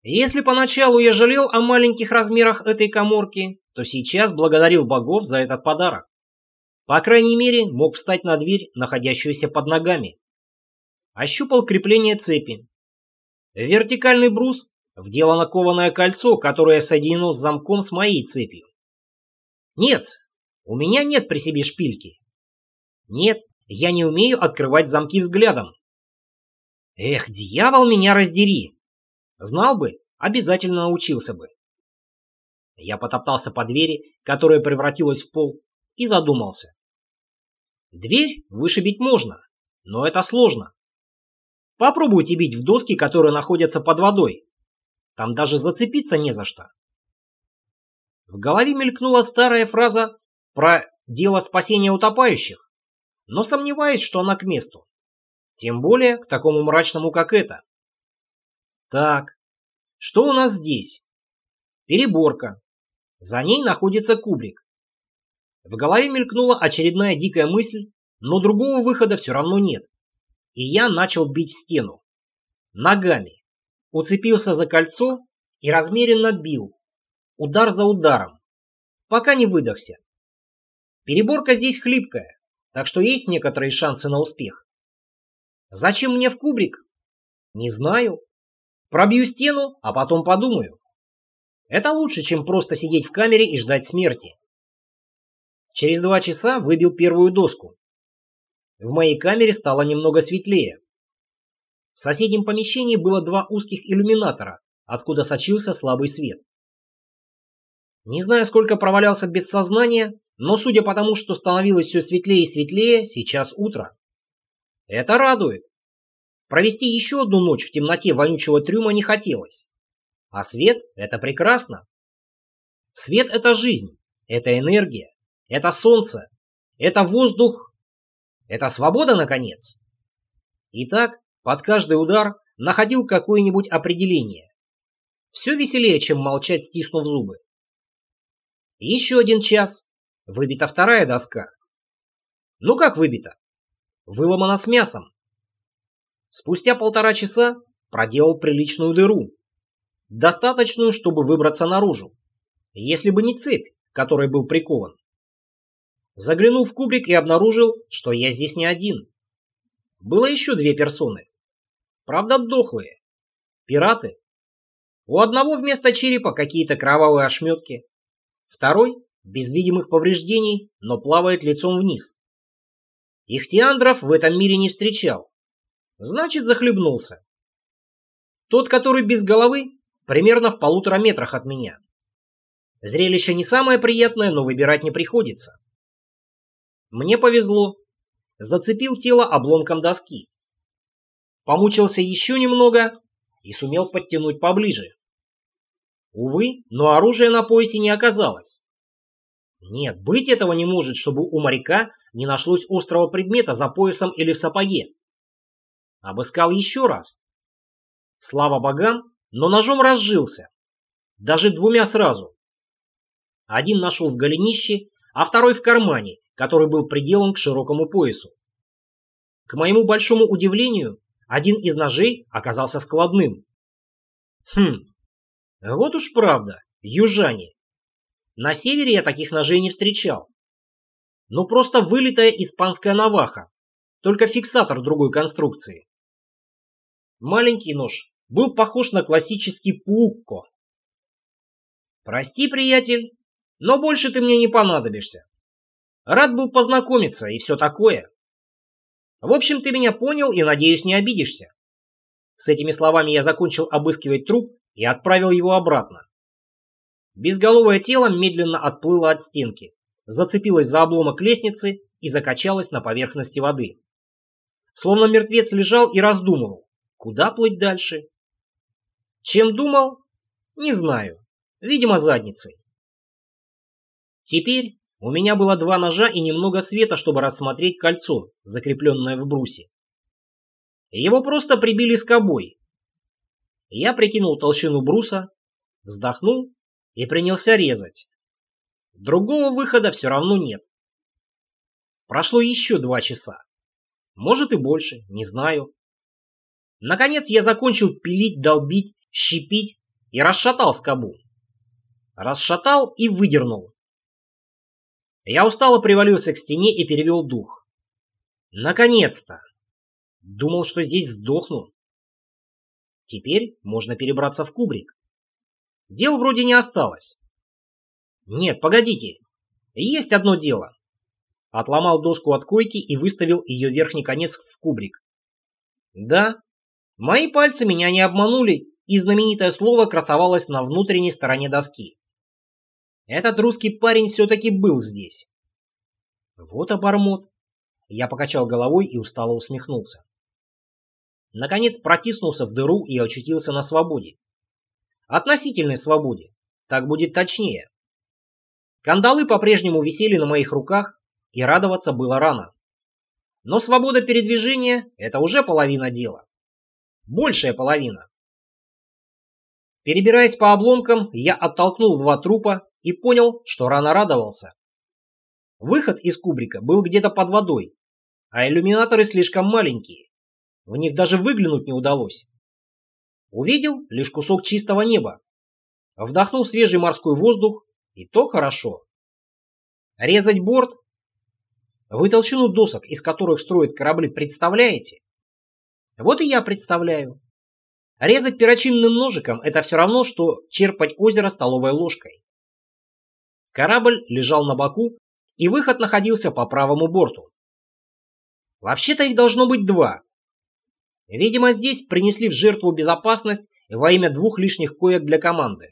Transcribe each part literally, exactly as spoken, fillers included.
Если поначалу я жалел о маленьких размерах этой каморки, то сейчас благодарил богов за этот подарок. По крайней мере, мог встать на дверь, находящуюся под ногами. Ощупал крепление цепи. В вертикальный брус вделано кованое кольцо, которое соединено с замком с моей цепью. Нет, у меня нет при себе шпильки. Нет, я не умею открывать замки взглядом. Эх, дьявол, меня раздери! Знал бы, обязательно научился бы. Я потоптался по двери, которая превратилась в пол, и задумался. Дверь вышибить можно, но это сложно. Попробуйте бить в доски, которые находятся под водой. Там даже зацепиться не за что. В голове мелькнула старая фраза про дело спасения утопающих, но сомневаюсь, что она к месту. Тем более к такому мрачному, как это. Так, что у нас здесь? Переборка. За ней находится кубрик. В голове мелькнула очередная дикая мысль, но другого выхода все равно нет. И я начал бить в стену. Ногами. Уцепился за кольцо и размеренно бил. Удар за ударом. Пока не выдохся. Переборка здесь хлипкая, так что есть некоторые шансы на успех. Зачем мне в кубрик? Не знаю. Пробью стену, а потом подумаю. Это лучше, чем просто сидеть в камере и ждать смерти. Через два часа выбил первую доску. В моей камере стало немного светлее. В соседнем помещении было два узких иллюминатора, откуда сочился слабый свет. Не знаю, сколько провалялся без сознания, но судя по тому, что становилось все светлее и светлее, сейчас утро. Это радует. Провести еще одну ночь в темноте вонючего трюма не хотелось. А свет – это прекрасно. Свет – это жизнь, это энергия, это солнце, это воздух, это свобода, наконец. Итак, под каждый удар находил какое-нибудь определение. Все веселее, чем молчать, стиснув зубы. Еще один час. Выбита вторая доска. Ну как выбита? Выломана с мясом. Спустя полтора часа проделал приличную дыру. Достаточную, чтобы выбраться наружу. Если бы не цепь, которой был прикован. Заглянул в кубрик и обнаружил, что я здесь не один. Было еще две персоны. Правда, дохлые. Пираты. У одного вместо черепа какие-то кровавые ошметки. Второй без видимых повреждений, но плавает лицом вниз. Ихтиандров в этом мире не встречал. Значит, захлебнулся. Тот, который без головы, примерно в полутора метрах от меня. Зрелище не самое приятное, но выбирать не приходится. Мне повезло. Зацепил тело обломком доски. Помучился еще немного и сумел подтянуть поближе. Увы, но оружия на поясе не оказалось. Нет, быть этого не может, чтобы у моряка не нашлось острого предмета за поясом или в сапоге. Обыскал еще раз. Слава богам, но ножом разжился. Даже двумя сразу. Один нашел в голенище, а второй в кармане, который был приделан к широкому поясу. К моему большому удивлению, один из ножей оказался складным. Хм, вот уж правда, южане. На севере я таких ножей не встречал. Ну просто вылитая испанская наваха, только фиксатор другой конструкции. Маленький нож был похож на классический пуукко. Прости, приятель, но больше ты мне не понадобишься. Рад был познакомиться и все такое. В общем, ты меня понял и, надеюсь, не обидишься. С этими словами я закончил обыскивать труп и отправил его обратно. Безголовое тело медленно отплыло от стенки, зацепилось за обломок лестницы и закачалось на поверхности воды. Словно мертвец лежал и раздумывал, куда плыть дальше. Чем думал? Не знаю. Видимо, задницей. Теперь у меня было два ножа и немного света, чтобы рассмотреть кольцо, закрепленное в брусе. Его просто прибили скобой. Я прикинул толщину бруса, вздохнул и принялся резать. Другого выхода все равно нет. Прошло еще два часа. Может и больше, не знаю. Наконец я закончил пилить, долбить, щепить и расшатал скобу. Расшатал и выдернул. Я устало привалился к стене и перевел дух. Наконец-то! Думал, что здесь сдохну. Теперь можно перебраться в кубрик. Дел вроде не осталось. Нет, погодите. Есть одно дело. Отломал доску от койки и выставил ее верхний конец в кубрик. Да, мои пальцы меня не обманули, и знаменитое слово красовалось на внутренней стороне доски. Этот русский парень все-таки был здесь. Вот обормот. Я покачал головой и устало усмехнулся. Наконец протиснулся в дыру и очутился на свободе. Относительной свободе. Так будет точнее. Кандалы по-прежнему висели на моих руках, и радоваться было рано. Но свобода передвижения – это уже половина дела. Большая половина. Перебираясь по обломкам, я оттолкнул два трупа и понял, что рано радовался. Выход из кубрика был где-то под водой, а иллюминаторы слишком маленькие. В них даже выглянуть не удалось. Увидел лишь кусок чистого неба. Вдохнул свежий морской воздух, и то хорошо. Резать борт? Вы толщину досок, из которых строят корабли, представляете? Вот и я представляю. Резать перочинным ножиком – это все равно, что черпать озеро столовой ложкой. Корабль лежал на боку, и выход находился по правому борту. Вообще-то их должно быть два. Видимо, здесь принесли в жертву безопасность во имя двух лишних коек для команды.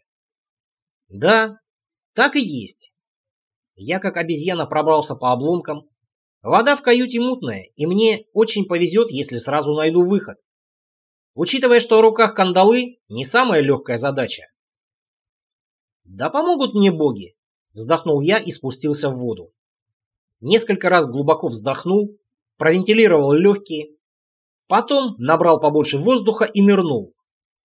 Да, так и есть. Я как обезьяна пробрался по обломкам. Вода в каюте мутная, и мне очень повезет, если сразу найду выход. Учитывая, что в руках кандалы, не самая легкая задача. Да помогут мне боги, вздохнул я и спустился в воду. Несколько раз глубоко вздохнул, провентилировал легкие, потом набрал побольше воздуха и нырнул.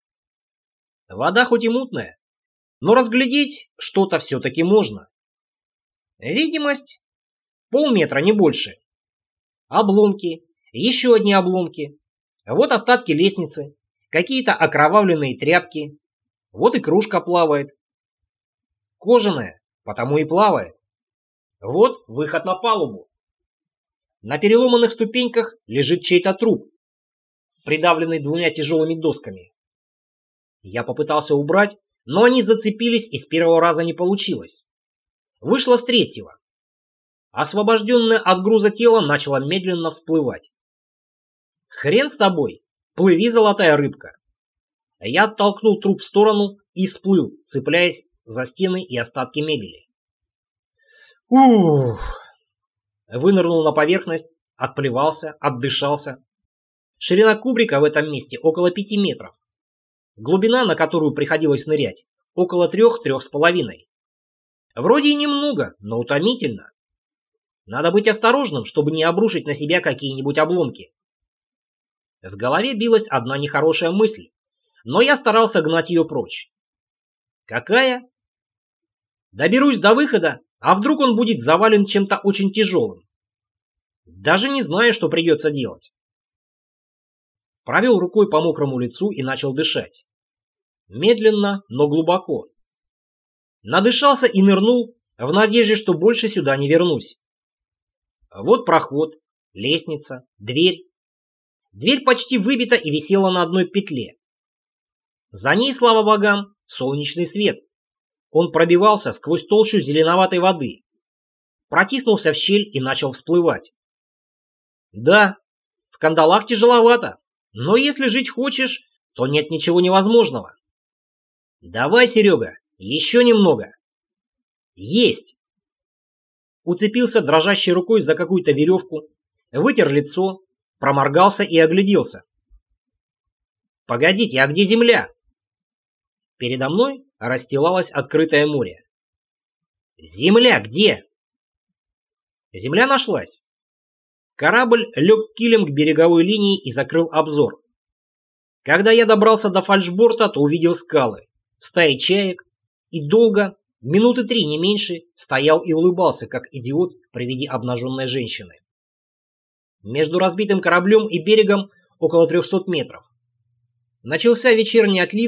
Вода хоть и мутная, но разглядеть что-то все-таки можно. Видимость полметра, не больше. Обломки, еще одни обломки. Вот остатки лестницы, какие-то окровавленные тряпки. Вот и кружка плавает. Кожаная, потому и плавает. Вот выход на палубу. На переломанных ступеньках лежит чей-то труп, придавленный двумя тяжелыми досками. Я попытался убрать, но они зацепились, и с первого раза не получилось. Вышло с третьего. Освобожденное от груза тело начало медленно всплывать. Хрен с тобой, плыви, золотая рыбка. Я оттолкнул труп в сторону и всплыл, цепляясь за стены и остатки мебели. Ух! Вынырнул на поверхность, отплевался, отдышался. Ширина кубрика в этом месте около пяти метров. Глубина, на которую приходилось нырять, около трех-трех с половиной. Вроде и немного, но утомительно. Надо быть осторожным, чтобы не обрушить на себя какие-нибудь обломки. В голове билась одна нехорошая мысль, но я старался гнать ее прочь. Какая? Доберусь до выхода, а вдруг он будет завален чем-то очень тяжелым. Даже не знаю, что придется делать. Провел рукой по мокрому лицу и начал дышать. Медленно, но глубоко. Надышался и нырнул, в надежде, что больше сюда не вернусь. Вот проход, лестница, дверь. Дверь почти выбита и висела на одной петле. За ней, слава богам, солнечный свет. Он пробивался сквозь толщу зеленоватой воды. Протиснулся в щель и начал всплывать. Да, в кандалах тяжеловато, но если жить хочешь, то нет ничего невозможного. Давай, Серега, еще немного. Есть. Уцепился дрожащей рукой за какую-то веревку, вытер лицо, проморгался и огляделся. Погодите, а где земля? Передо мной расстилалось открытое море. Земля где? Земля нашлась. Корабль лег килем к береговой линии и закрыл обзор. Когда я добрался до фальшборта, то увидел скалы, стаи чаек и долго, минуты три не меньше, стоял и улыбался, как идиот при виде обнаженной женщины. Между разбитым кораблем и берегом около трехсот метров. Начался вечерний отлив,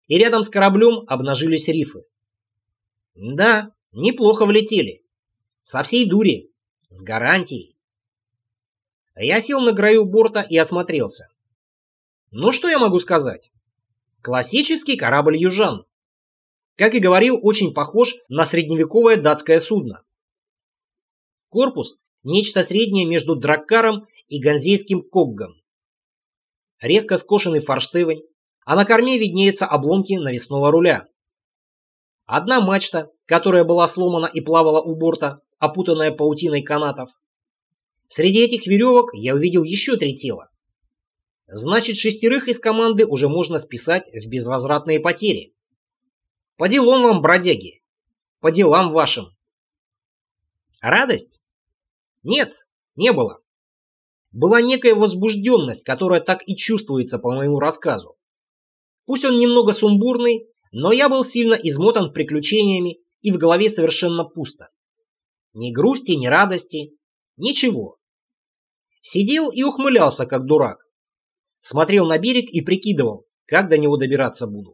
и рядом с кораблем обнажились рифы. Да, неплохо влетели. Со всей дури. С гарантией. Я сел на краю борта и осмотрелся. Ну что я могу сказать? Классический корабль южан. Как и говорил, очень похож на средневековое датское судно. Корпус – нечто среднее между драккаром и ганзейским коггом. Резко скошенный форштевень, а на корме виднеются обломки навесного руля. Одна мачта, которая была сломана и плавала у борта, опутанная паутиной канатов. Среди этих веревок я увидел еще три тела. Значит, шестерых из команды уже можно списать в безвозвратные потери. По делам вам, бродяги. По делам вашим. Радость? Нет, не было. Была некая возбужденность, которая так и чувствуется по моему рассказу. Пусть он немного сумбурный, но я был сильно измотан приключениями и в голове совершенно пусто. Ни грусти, ни радости, ничего. Сидел и ухмылялся, как дурак. Смотрел на берег и прикидывал, как до него добираться буду.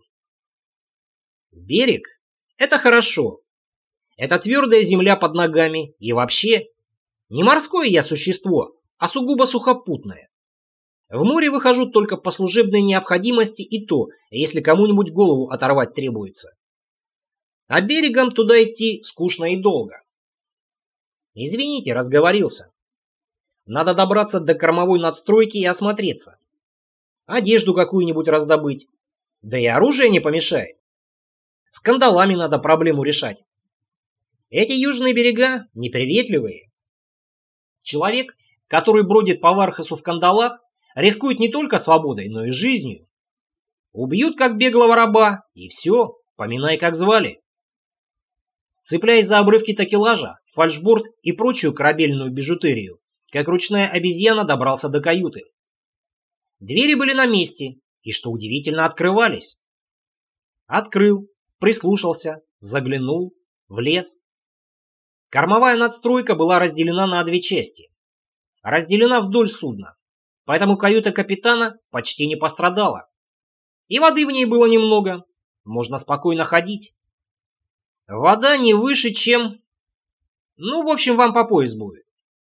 Берег – это хорошо. Это твердая земля под ногами и вообще не морское я существо, а сугубо сухопутное. В море выхожу только по служебной необходимости и то, если кому-нибудь голову оторвать требуется. А берегом туда идти скучно и долго. Извините, разговорился. Надо добраться до кормовой надстройки и осмотреться. Одежду какую-нибудь раздобыть. Да и оружие не помешает. С кандалами надо проблему решать. Эти южные берега неприветливые. Человек, который бродит по Вархасу в кандалах, рискует не только свободой, но и жизнью. Убьют как беглого раба, и все, поминай как звали. Цепляясь за обрывки такелажа, фальшборд и прочую корабельную бижутерию, как ручная обезьяна добрался до каюты. Двери были на месте, и, что удивительно, открывались. Открыл, прислушался, заглянул, влез. Кормовая надстройка была разделена на две части. Разделена вдоль судна, поэтому каюта капитана почти не пострадала. И воды в ней было немного, можно спокойно ходить. Вода не выше, чем... Ну, в общем, вам по пояс будет.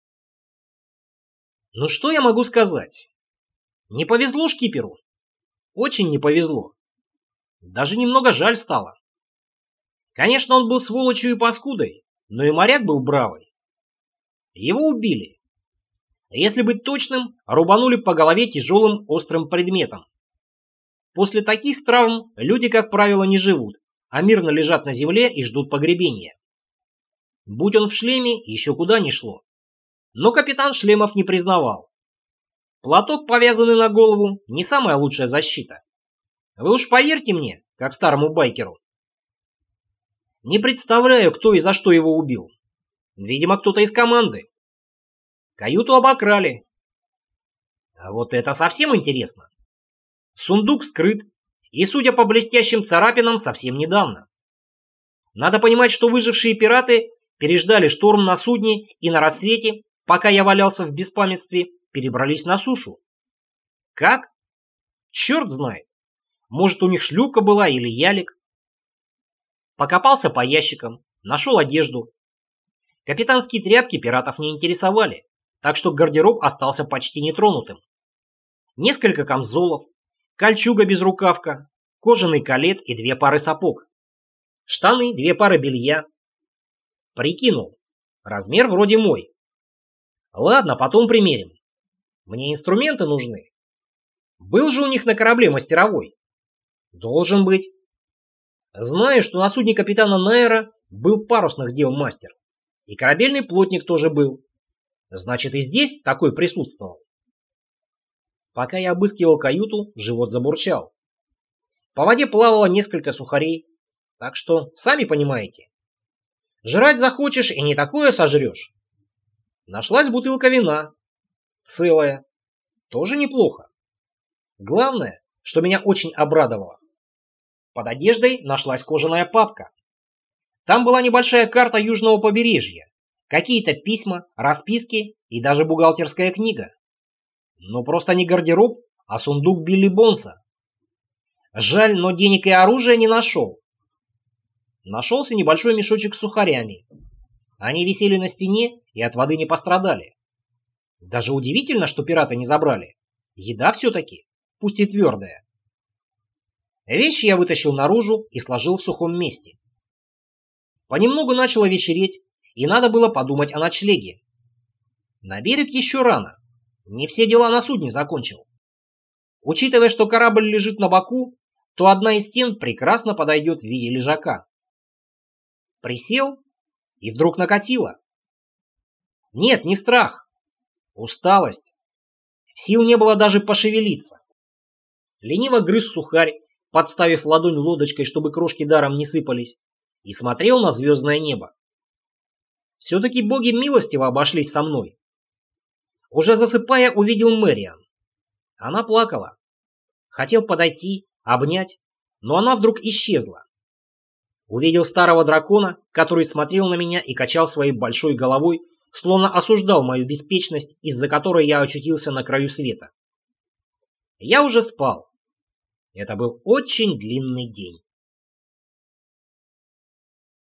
Ну, что я могу сказать? Не повезло шкиперу. Очень не повезло. Даже немного жаль стало. Конечно, он был сволочью и паскудой, но и моряк был бравый. Его убили. Если быть точным, рубанули по голове тяжелым острым предметом. После таких травм люди, как правило, не живут, а мирно лежат на земле и ждут погребения. Будь он в шлеме, еще куда ни шло. Но капитан шлемов не признавал. Платок, повязанный на голову, не самая лучшая защита. Вы уж поверьте мне, как старому байкеру. Не представляю, кто и за что его убил. Видимо, кто-то из команды. Каюту обокрали. А вот это совсем интересно. Сундук скрыт, и, судя по блестящим царапинам, совсем недавно. Надо понимать, что выжившие пираты переждали шторм на судне и на рассвете, пока я валялся в беспамятстве, перебрались на сушу. Как? Черт знает. Может, у них шлюпка была или ялик. Покопался по ящикам, нашел одежду. Капитанские тряпки пиратов не интересовали, так что гардероб остался почти нетронутым. Несколько камзолов, кольчуга без рукавка, кожаный калет и две пары сапог. Штаны, две пары белья. Прикинул. Размер вроде мой. Ладно, потом примерим. Мне инструменты нужны. Был же у них на корабле мастеровой. Должен быть. Знаю, что на судне капитана Найера был парусных дел мастер. И корабельный плотник тоже был. Значит, и здесь такой присутствовал. Пока я обыскивал каюту, живот забурчал. По воде плавало несколько сухарей. Так что, сами понимаете. Жрать захочешь и не такое сожрешь. Нашлась бутылка вина. Целая. Тоже неплохо. Главное, что меня очень обрадовало. Под одеждой нашлась кожаная папка. Там была небольшая карта южного побережья, какие-то письма, расписки и даже бухгалтерская книга. Но просто не гардероб, а сундук Билли Бонса. Жаль, но денег и оружия не нашел. Нашелся небольшой мешочек с сухарями. Они висели на стене и от воды не пострадали. Даже удивительно, что пираты не забрали. Еда все-таки, пусть и твердая. Вещи я вытащил наружу и сложил в сухом месте. Понемногу начало вечереть, и надо было подумать о ночлеге. На берег еще рано. Не все дела на судне закончил. Учитывая, что корабль лежит на боку, то одна из стен прекрасно подойдет в виде лежака. Присел, и вдруг накатило. Нет, не страх. Усталость. Сил не было даже пошевелиться. Лениво грыз сухарь, подставив ладонь лодочкой, чтобы крошки даром не сыпались, и смотрел на звездное небо. Все-таки боги милостиво обошлись со мной. Уже засыпая, увидел Мэриан. Она плакала. Хотел подойти, обнять, но она вдруг исчезла. Увидел старого дракона, который смотрел на меня и качал своей большой головой, словно осуждал мою беспечность, из-за которой я очутился на краю света. Я уже спал. Это был очень длинный день.